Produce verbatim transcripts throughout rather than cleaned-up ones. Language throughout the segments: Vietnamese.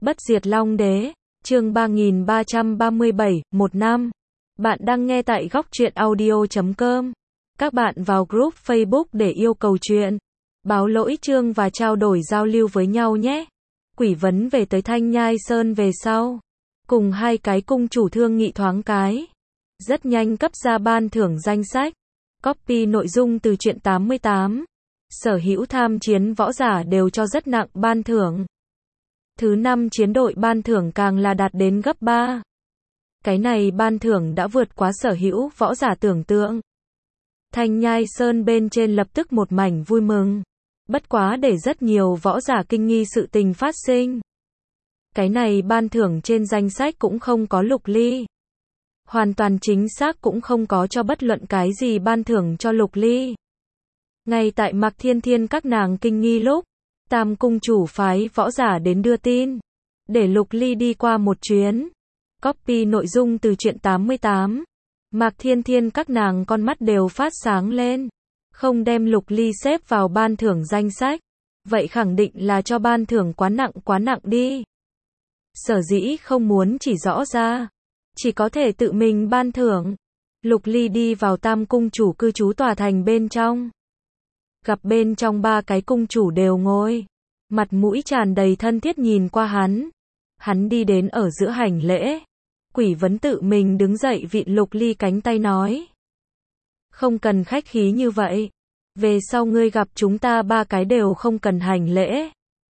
Bất diệt Long Đế, chương ba nghìn ba trăm ba mươi bảy, một năm. Bạn đang nghe tại góc truyện audio chấm com. Các bạn vào group Facebook để yêu cầu chuyện, báo lỗi chương và trao đổi giao lưu với nhau nhé. Quỷ vấn về tới Thanh Nhai Sơn về sau, cùng hai cái cung chủ thương nghị thoáng cái. Rất nhanh cấp ra ban thưởng danh sách. Copy nội dung từ truyện tám mươi tám. Sở hữu tham chiến võ giả đều cho rất nặng ban thưởng. Thứ năm chiến đội ban thưởng càng là đạt đến gấp ba. Cái này ban thưởng đã vượt quá sở hữu võ giả tưởng tượng. Thanh Nhai Sơn bên trên lập tức một mảnh vui mừng. Bất quá để rất nhiều võ giả kinh nghi sự tình phát sinh. Cái này ban thưởng trên danh sách cũng không có Lục Ly. Hoàn toàn chính xác cũng không có cho bất luận cái gì ban thưởng cho Lục Ly. Ngay tại Mạc Thiên Thiên các nàng kinh nghi lúc, Tam cung chủ phái võ giả đến đưa tin, để Lục Ly đi qua một chuyến. Copy nội dung từ truyện tám mươi tám. Mạc Thiên Thiên các nàng con mắt đều phát sáng lên. Không đem Lục Ly xếp vào ban thưởng danh sách, vậy khẳng định là cho ban thưởng quá nặng quá nặng đi. Sở dĩ không muốn chỉ rõ ra, chỉ có thể tự mình ban thưởng. Lục Ly đi vào Tam cung chủ cư trú tòa thành bên trong. Gặp bên trong ba cái cung chủ đều ngồi, mặt mũi tràn đầy thân thiết nhìn qua hắn. Hắn đi đến ở giữa hành lễ. Quỷ vấn tự mình đứng dậy vịn Lục Ly cánh tay nói. Không cần khách khí như vậy. Về sau ngươi gặp chúng ta ba cái đều không cần hành lễ.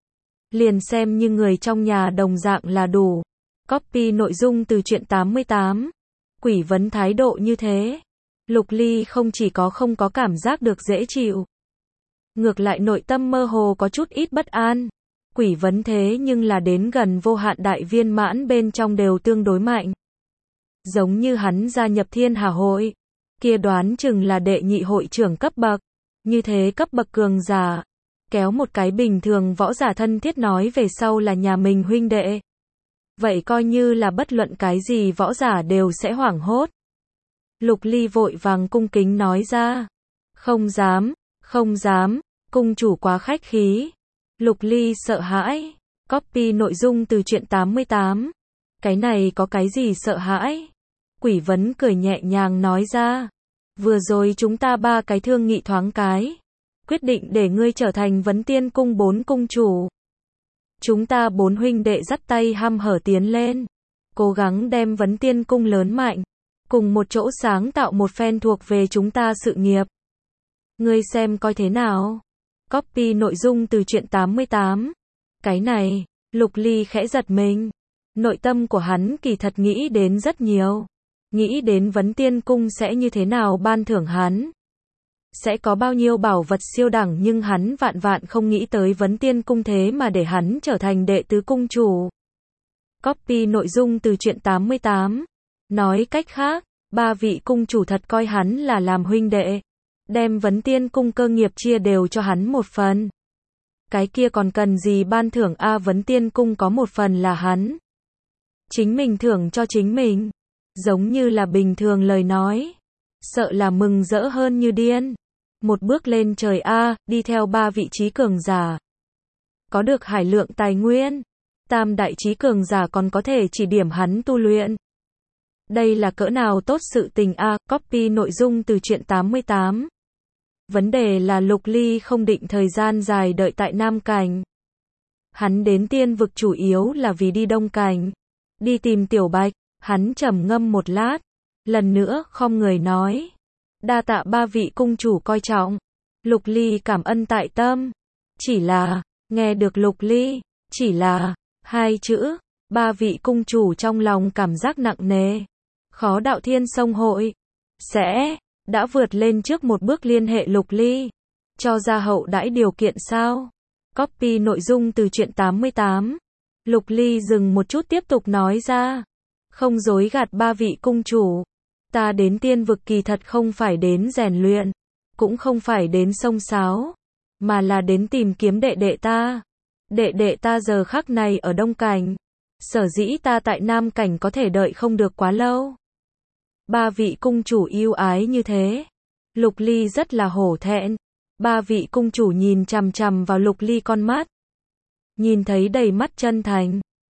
Liền xem như người trong nhà đồng dạng là đủ. Copy nội dung từ truyện tám mươi tám. Quỷ vấn thái độ như thế. Lục Ly không chỉ có không có cảm giác được dễ chịu. Ngược lại nội tâm mơ hồ có chút ít bất an. Quỷ vấn thế nhưng là đến gần vô hạn đại viên mãn bên trong đều tương đối mạnh. Giống như hắn gia nhập Thiên Hà hội, kia đoán chừng là đệ nhị hội trưởng cấp bậc. Như thế cấp bậc cường giả, kéo một cái bình thường võ giả thân thiết nói về sau là nhà mình huynh đệ. Vậy coi như là bất luận cái gì võ giả đều sẽ hoảng hốt. Lục Ly vội vàng cung kính nói ra. Không dám, không dám, cung chủ quá khách khí. Lục Ly sợ hãi. Copy nội dung từ truyện tám mươi tám. Cái này có cái gì sợ hãi? Quỷ vấn cười nhẹ nhàng nói ra. Vừa rồi chúng ta ba cái thương nghị thoáng cái. Quyết định để ngươi trở thành Vấn Tiên cung bốn cung chủ. Chúng ta bốn huynh đệ dắt tay hăm hở tiến lên. Cố gắng đem Vấn Tiên cung lớn mạnh. Cùng một chỗ sáng tạo một phen thuộc về chúng ta sự nghiệp. Ngươi xem coi thế nào? Copy nội dung từ truyện tám mươi tám. Cái này, Lục Ly khẽ giật mình. Nội tâm của hắn kỳ thật nghĩ đến rất nhiều. Nghĩ đến Vấn Tiên cung sẽ như thế nào ban thưởng hắn. Sẽ có bao nhiêu bảo vật siêu đẳng, nhưng hắn vạn vạn không nghĩ tới Vấn Tiên cung thế mà để hắn trở thành đệ tứ cung chủ. Copy nội dung từ truyện tám mươi tám. Nói cách khác, ba vị cung chủ thật coi hắn là làm huynh đệ. Đem Vấn Tiên cung cơ nghiệp chia đều cho hắn một phần. Cái kia còn cần gì ban thưởng a? Vấn Tiên cung có một phần là hắn. Chính mình thưởng cho chính mình. Giống như là bình thường lời nói. Sợ là mừng rỡ hơn như điên. Một bước lên trời a, đi theo ba vị trí cường giả. Có được hải lượng tài nguyên. Tam đại trí cường giả còn có thể chỉ điểm hắn tu luyện. Đây là cỡ nào tốt sự tình a? Copy nội dung từ truyện tám mươi tám. Vấn đề là Lục Ly không định thời gian dài đợi tại Nam Cảnh. Hắn đến Tiên vực chủ yếu là vì đi Đông Cảnh. Đi tìm Tiểu Bạch. Hắn trầm ngâm một lát. Lần nữa khom người nói. Đa tạ ba vị cung chủ coi trọng. Lục Ly cảm ơn tại tâm. Chỉ là, nghe được Lục Ly, chỉ là, hai chữ, ba vị cung chủ trong lòng cảm giác nặng nề. Khó đạo Thiên Sông hội. Sẽ, đã vượt lên trước một bước liên hệ Lục Ly. Cho ra hậu đãi điều kiện sao? Copy nội dung từ truyện tám mươi tám. Lục Ly dừng một chút tiếp tục nói ra. Không dối gạt ba vị cung chủ. Ta đến Tiên vực kỳ thật không phải đến rèn luyện. Cũng không phải đến xông xáo. Mà là đến tìm kiếm đệ đệ ta. Đệ đệ ta giờ khắc này ở Đông Cảnh. Sở dĩ ta tại Nam Cảnh có thể đợi không được quá lâu. Ba vị cung chủ yêu ái như thế. Lục Ly rất là hổ thẹn. Ba vị cung chủ nhìn chằm chằm vào Lục Ly con mắt. Nhìn thấy đầy mắt chân thành.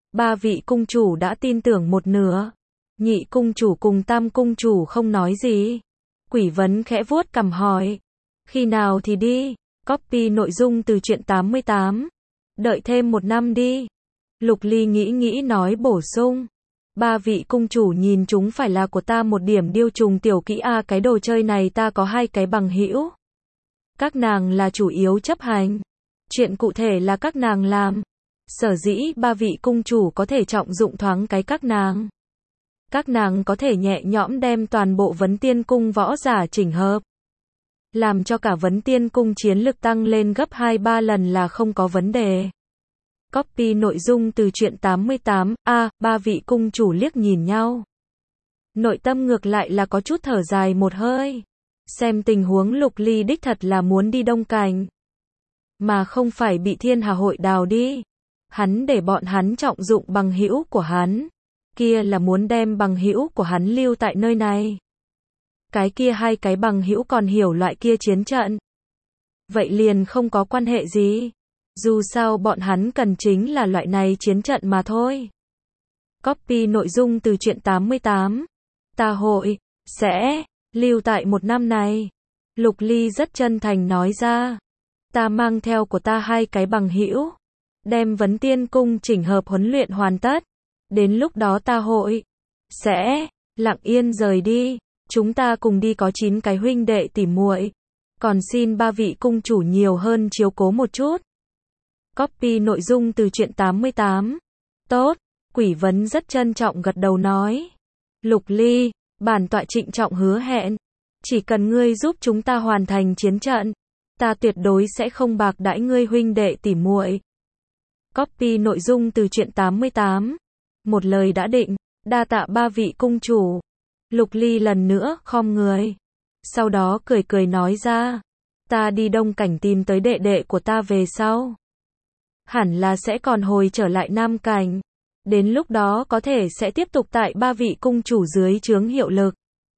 Ba vị cung chủ đã tin tưởng một nửa. Nhị cung chủ cùng tam cung chủ không nói gì. Quỷ Vấn khẽ vuốt cằm hỏi. Khi nào thì đi? Copy nội dung từ truyện tám mươi tám. Đợi thêm một năm đi. Lục Ly nghĩ nghĩ nói bổ sung. Ba vị cung chủ nhìn chúng phải là của ta một điểm điêu trùng tiểu kỹ a, cái đồ chơi này ta có hai cái bằng hữu. Các nàng là chủ yếu chấp hành. Chuyện cụ thể là các nàng làm. Sở dĩ ba vị cung chủ có thể trọng dụng thoáng cái các nàng. Các nàng có thể nhẹ nhõm đem toàn bộ Vấn Tiên Cung võ giả chỉnh hợp. Làm cho cả Vấn Tiên Cung chiến lực tăng lên gấp hai ba lần là không có vấn đề. Copy nội dung từ truyện tám mươi tám, a, ba vị cung chủ liếc nhìn nhau. Nội tâm ngược lại là có chút thở dài một hơi. Xem tình huống Lục Ly đích thật là muốn đi Đông Cảnh. Mà không phải bị Thiên Hà Hội đào đi. Hắn để bọn hắn trọng dụng bằng hữu của hắn. Kia là muốn đem bằng hữu của hắn lưu tại nơi này. Cái kia hai cái bằng hữu còn hiểu loại kia chiến trận. Vậy liền không có quan hệ gì. Dù sao bọn hắn cần chính là loại này chiến trận mà thôi. Copy nội dung từ truyện tám mươi tám. Ta hội sẽ lưu tại một năm này. Lục Ly rất chân thành nói ra. Ta mang theo của ta hai cái bằng hữu, đem Vấn Tiên Cung chỉnh hợp huấn luyện hoàn tất. Đến lúc đó ta hội sẽ lặng yên rời đi. Chúng ta cùng đi có chín cái huynh đệ tỉ muội. Còn xin ba vị cung chủ nhiều hơn chiếu cố một chút. Copy nội dung từ truyện tám mươi tám. Tốt, Quỷ Vấn rất trân trọng gật đầu nói. Lục Ly, bản tọa trịnh trọng hứa hẹn. Chỉ cần ngươi giúp chúng ta hoàn thành chiến trận, ta tuyệt đối sẽ không bạc đãi ngươi huynh đệ tỉ muội. Copy nội dung từ truyện tám mươi tám. Một lời đã định, đa tạ ba vị cung chủ. Lục Ly lần nữa khom người. Sau đó cười cười nói ra. Ta đi Đông Cảnh tìm tới đệ đệ của ta về sau. Hẳn là sẽ còn hồi trở lại Nam Cảnh. Đến lúc đó có thể sẽ tiếp tục tại ba vị cung chủ dưới trướng hiệu lực.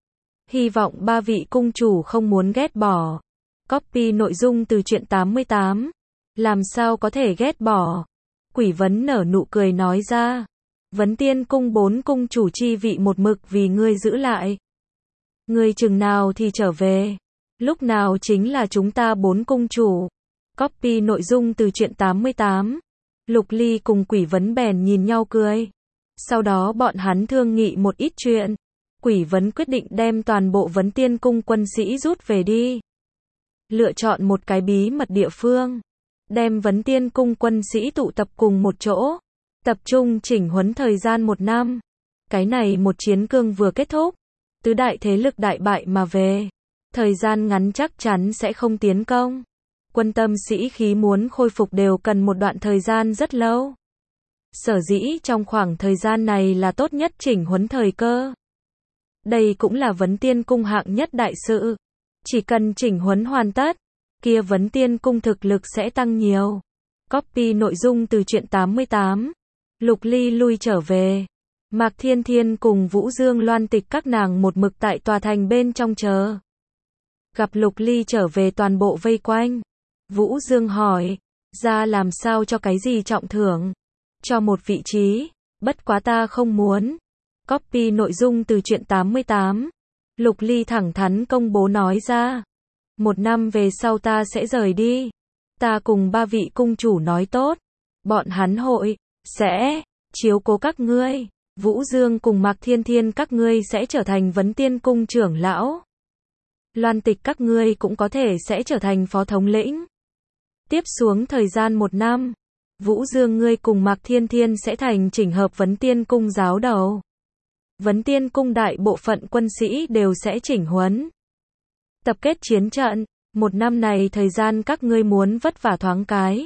Hy vọng ba vị cung chủ không muốn ghét bỏ. Copy nội dung từ truyện tám mươi tám. Làm sao có thể ghét bỏ? Quỷ Vấn nở nụ cười nói ra. Vấn Tiên Cung bốn cung chủ chi vị một mực vì ngươi giữ lại. Ngươi chừng nào thì trở về. Lúc nào chính là chúng ta bốn cung chủ. Copy nội dung từ truyện tám mươi tám. Lục Ly cùng Quỷ Vấn bèn nhìn nhau cười. Sau đó bọn hắn thương nghị một ít chuyện. Quỷ Vấn quyết định đem toàn bộ Vấn Tiên Cung quân sĩ rút về đi. Lựa chọn một cái bí mật địa phương. Đem Vấn Tiên Cung quân sĩ tụ tập cùng một chỗ. Tập trung chỉnh huấn thời gian một năm. Cái này một chiến cương vừa kết thúc. Tứ đại thế lực đại bại mà về. Thời gian ngắn chắc chắn sẽ không tiến công. Quân tâm sĩ khí muốn khôi phục đều cần một đoạn thời gian rất lâu. Sở dĩ trong khoảng thời gian này là tốt nhất chỉnh huấn thời cơ. Đây cũng là Vấn Tiên Cung hạng nhất đại sự. Chỉ cần chỉnh huấn hoàn tất, kia Vấn Tiên Cung thực lực sẽ tăng nhiều. Copy nội dung từ truyện tám mươi tám. Lục Ly lui trở về. Mạc Thiên Thiên cùng Vũ Dương Loan Tịch các nàng một mực tại tòa thành bên trong chờ. Gặp Lục Ly trở về toàn bộ vây quanh. Vũ Dương hỏi, ra làm sao cho cái gì trọng thưởng? Cho một vị trí, bất quá ta không muốn. Copy nội dung từ truyện tám mươi tám. Lục Ly thẳng thắn công bố nói ra. Một năm về sau ta sẽ rời đi. Ta cùng ba vị cung chủ nói tốt. Bọn hắn hội sẽ chiếu cố các ngươi. Vũ Dương cùng Mạc Thiên Thiên các ngươi sẽ trở thành Vấn Tiên Cung trưởng lão. Loan Tịch các ngươi cũng có thể sẽ trở thành phó thống lĩnh. Tiếp xuống thời gian một năm, Vũ Dương ngươi cùng Mạc Thiên Thiên sẽ thành chỉnh hợp Vấn Tiên Cung giáo đầu. Vấn Tiên Cung đại bộ phận quân sĩ đều sẽ chỉnh huấn. Tập kết chiến trận, một năm này thời gian các ngươi muốn vất vả thoáng cái.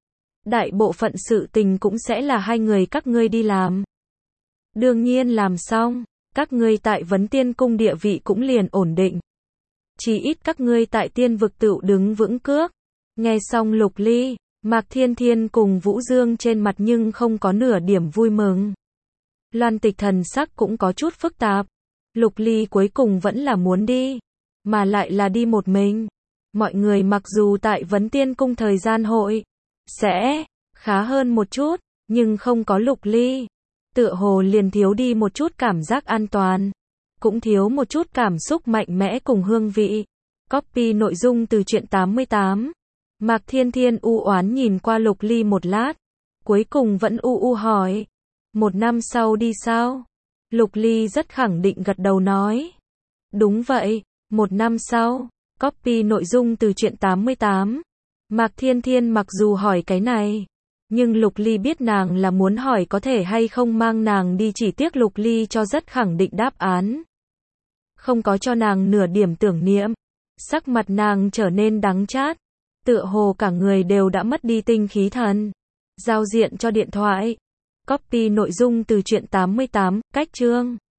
Đại bộ phận sự tình cũng sẽ là hai người các ngươi đi làm. Đương nhiên làm xong, các ngươi tại Vấn Tiên Cung địa vị cũng liền ổn định. Chỉ ít các ngươi tại tiên vực tựu đứng vững cước. Nghe xong Lục Ly, Mạc Thiên Thiên cùng Vũ Dương trên mặt nhưng không có nửa điểm vui mừng. Loan Tịch thần sắc cũng có chút phức tạp. Lục Ly cuối cùng vẫn là muốn đi, mà lại là đi một mình. Mọi người mặc dù tại Vấn Tiên Cung thời gian hội sẽ khá hơn một chút, nhưng không có Lục Ly. Tựa hồ liền thiếu đi một chút cảm giác an toàn, cũng thiếu một chút cảm xúc mạnh mẽ cùng hương vị. Copy nội dung từ truyện tám mươi tám. Mạc Thiên Thiên u oán nhìn qua Lục Ly một lát, cuối cùng vẫn u u hỏi, một năm sau đi sao? Lục Ly rất khẳng định gật đầu nói, đúng vậy, một năm sau. Copy nội dung từ truyện tám mươi tám. Mạc Thiên Thiên mặc dù hỏi cái này, nhưng Lục Ly biết nàng là muốn hỏi có thể hay không mang nàng đi, chỉ tiếc Lục Ly cho rất khẳng định đáp án, không có cho nàng nửa điểm tưởng niệm. Sắc mặt nàng trở nên đắng chát, tựa hồ cả người đều đã mất đi tinh khí thần. Giao diện cho điện thoại. Copy nội dung từ truyện tám mươi tám, cách chương.